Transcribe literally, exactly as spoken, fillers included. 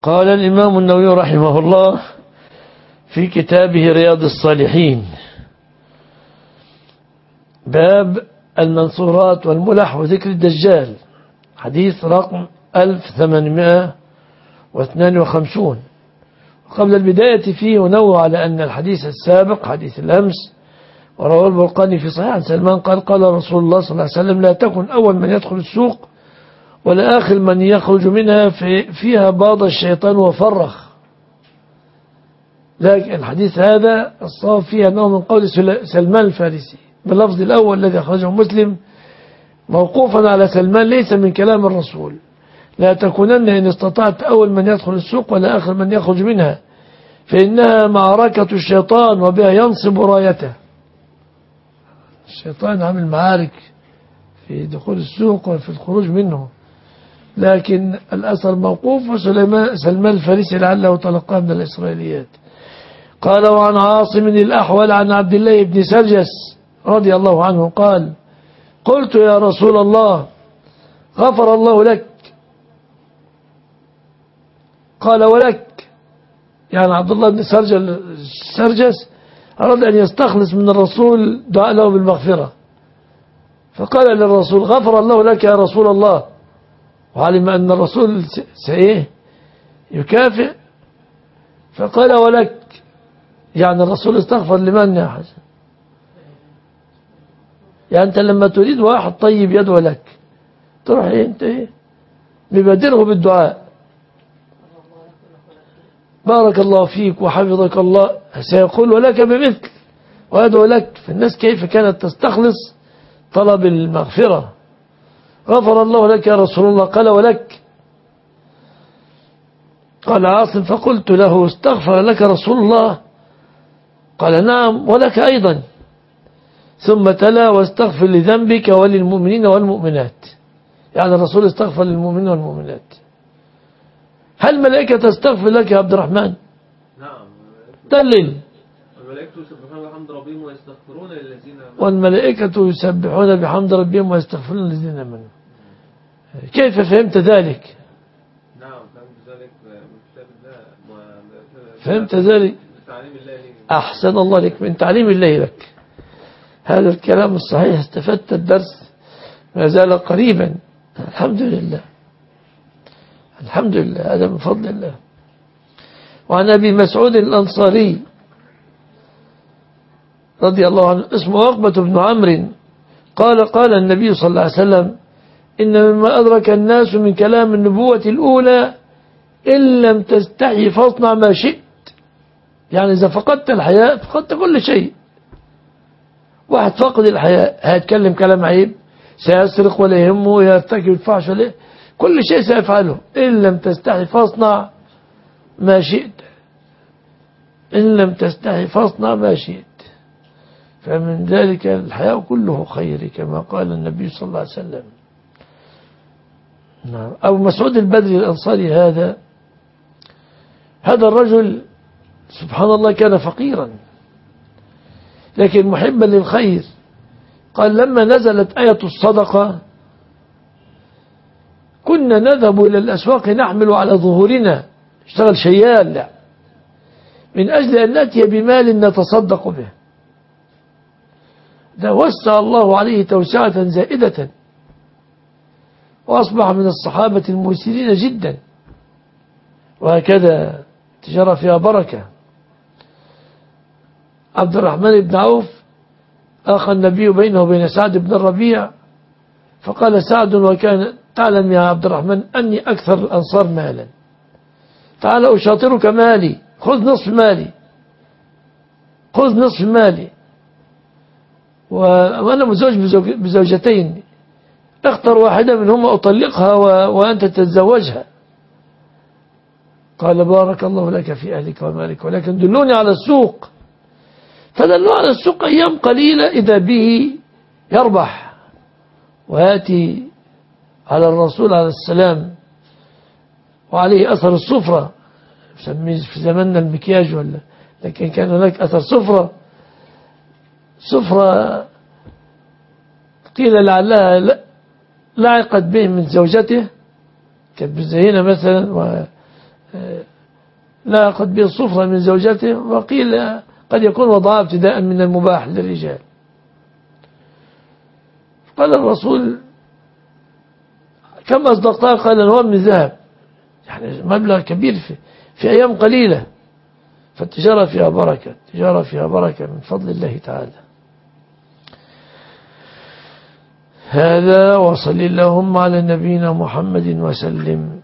قال الإمام النووي رحمه الله في كتابه رياض الصالحين: باب المنصورات والملح وذكر الدجال، حديث رقم ألف وثمانمائة واثنين وخمسين. قبل البداية فيه نوع على أن الحديث السابق حديث الأمس ورواه البرقاني في صحيح عن سلمان قال: قال رسول الله صلى الله عليه وسلم: لا تكن أول من يدخل السوق ولا آخر من يخرج منها في فيها باض الشيطان وفرخ. لكن الحديث هذا الصواب فيه أنه من قول سلمان الفارسي باللفظ الأول الذي أخرجه مسلم موقوفا على سلمان، ليس من كلام الرسول: لا تكونن إن استطعت أول من يدخل السوق ولا آخر من يخرج منها فإنها معركة الشيطان وبها ينصب رايته. الشيطان عامل معارك في دخول السوق وفي الخروج منه، لكن الأثر موقوف وسلمان الفارسي لعله تلقاه من الإسرائيليات. قال: وعن عاصم الأحول عن عبد الله بن سرجس رضي الله عنه قال: قلت يا رسول الله غفر الله لك. قال: ولك؟ يعني عبد الله بن سرجس أراد أن يستخلص من الرسول دعاء له بالمغفرة، فقال للرسول: غفر الله لك يا رسول الله، وعلم أن الرسول سإيه يكافئ، فقال: ولك؟ يعني الرسول استغفر لمن يا حسن؟ يعني أنت لما تريد واحد طيب يدعو لك تروح إيه أنت إيه ببادره بالدعاء: بارك الله فيك وحفظك الله، سيقول ولك بمثل ويدعو لك. فالناس كيف كانت تستخلص طلب المغفرة. غفر الله لك يا رسول الله. قال: ولك؟ قال عاصم: فقلت له: استغفر لك رسول الله؟ قال: نعم ولك أيضا. ثم تلا: واستغفر لذنبك وللمؤمنين والمؤمنات. يعني الرسول استغفر للمؤمنين والمؤمنات. هل الملائكة تستغفر لك يا عبد الرحمن؟ نعم. دلل. الملائكة يسبحون بحمد ربهم ويستغفرون للذين آمنوا. والملائكة يسبحون بحمد ربهم ويستغفرون للذين آمنوا. كيف فهمت ذلك؟ نعم فهمت ذلك من كتاب الله. فهمت ذلك؟ تعليم الله لي. أحسن الله لك، من تعليم الله لك. هذا الكلام الصحيح. استفدت الدرس ما زال قريبا. الحمد لله الحمد لله، هذا من فضل الله. وعن أبي مسعود الأنصاري رضي الله عنه اسمه عقبة بن عمرو قال: قال النبي صلى الله عليه وسلم: إن مما أدرك الناس من كلام النبوة الأولى إن لم تستحي فاصنع ما شئت. يعني إذا فقدت الحياء فقدت كل شيء. واحد فقد الحياء هيتكلم كلام عيب، سيسرق ولا يهمه، يرتكب الفحش ولا كل شيء سيفعله. إن لم تستحي فاصنع ما شئت. إن لم تستحي فاصنع ما شئت. فمن ذلك الحياء كله خير كما قال النبي صلى الله عليه وسلم. نعم. أبو مسعود البدري الأنصاري هذا هذا الرجل سبحان الله كان فقيرا لكن محبا للخير. قال: لما نزلت آية الصدقة كنا نذهب إلى الأسواق نحمل على ظهورنا، اشتغل شيال لا. من أجل أن نأتي بمال نتصدق به. ده وسع الله عليه توسعة زائدة وأصبح من الصحابة الميسرين جدا، وهكذا تجرى فيها بركة. عبد الرحمن بن عوف أخى النبي بينه وبين سعد بن الربيع، فقال سعد: وكان تعلم يا عبد الرحمن أني أكثر الأنصار مالا، تعال أشاطرك مالي، خذ نصف مالي، خذ نصف مالي، وأنا مزوج بزوجتين، اختر واحدة منهما أطلقها وأنت تتزوجها. قال: بارك الله لك في أهلك ومالك، ولكن دلوني على السوق. فدلوا على السوق أيام قليلة إذا به يربح ويأتي على الرسول عليه السلام وعليه أثر الصفرة، في زماننا المكياج ولا، لكن كان هناك أثر صفرة صفرة قيل لعلها لعقت به من زوجته، كانت مزينة مثلا لا قد به الصفرة من زوجته، وقيل قد يكون وضعها ابتداء من المباح للرجال. قال الرسول كم أصدقتها؟ قال هو من ذهب، يعني مبلغ كبير في, في أيام قليلة. فالتجارة فيها بركة، التجارة فيها بركة من فضل الله تعالى. هذا، وصل اللهم على نبينا محمد وسلم.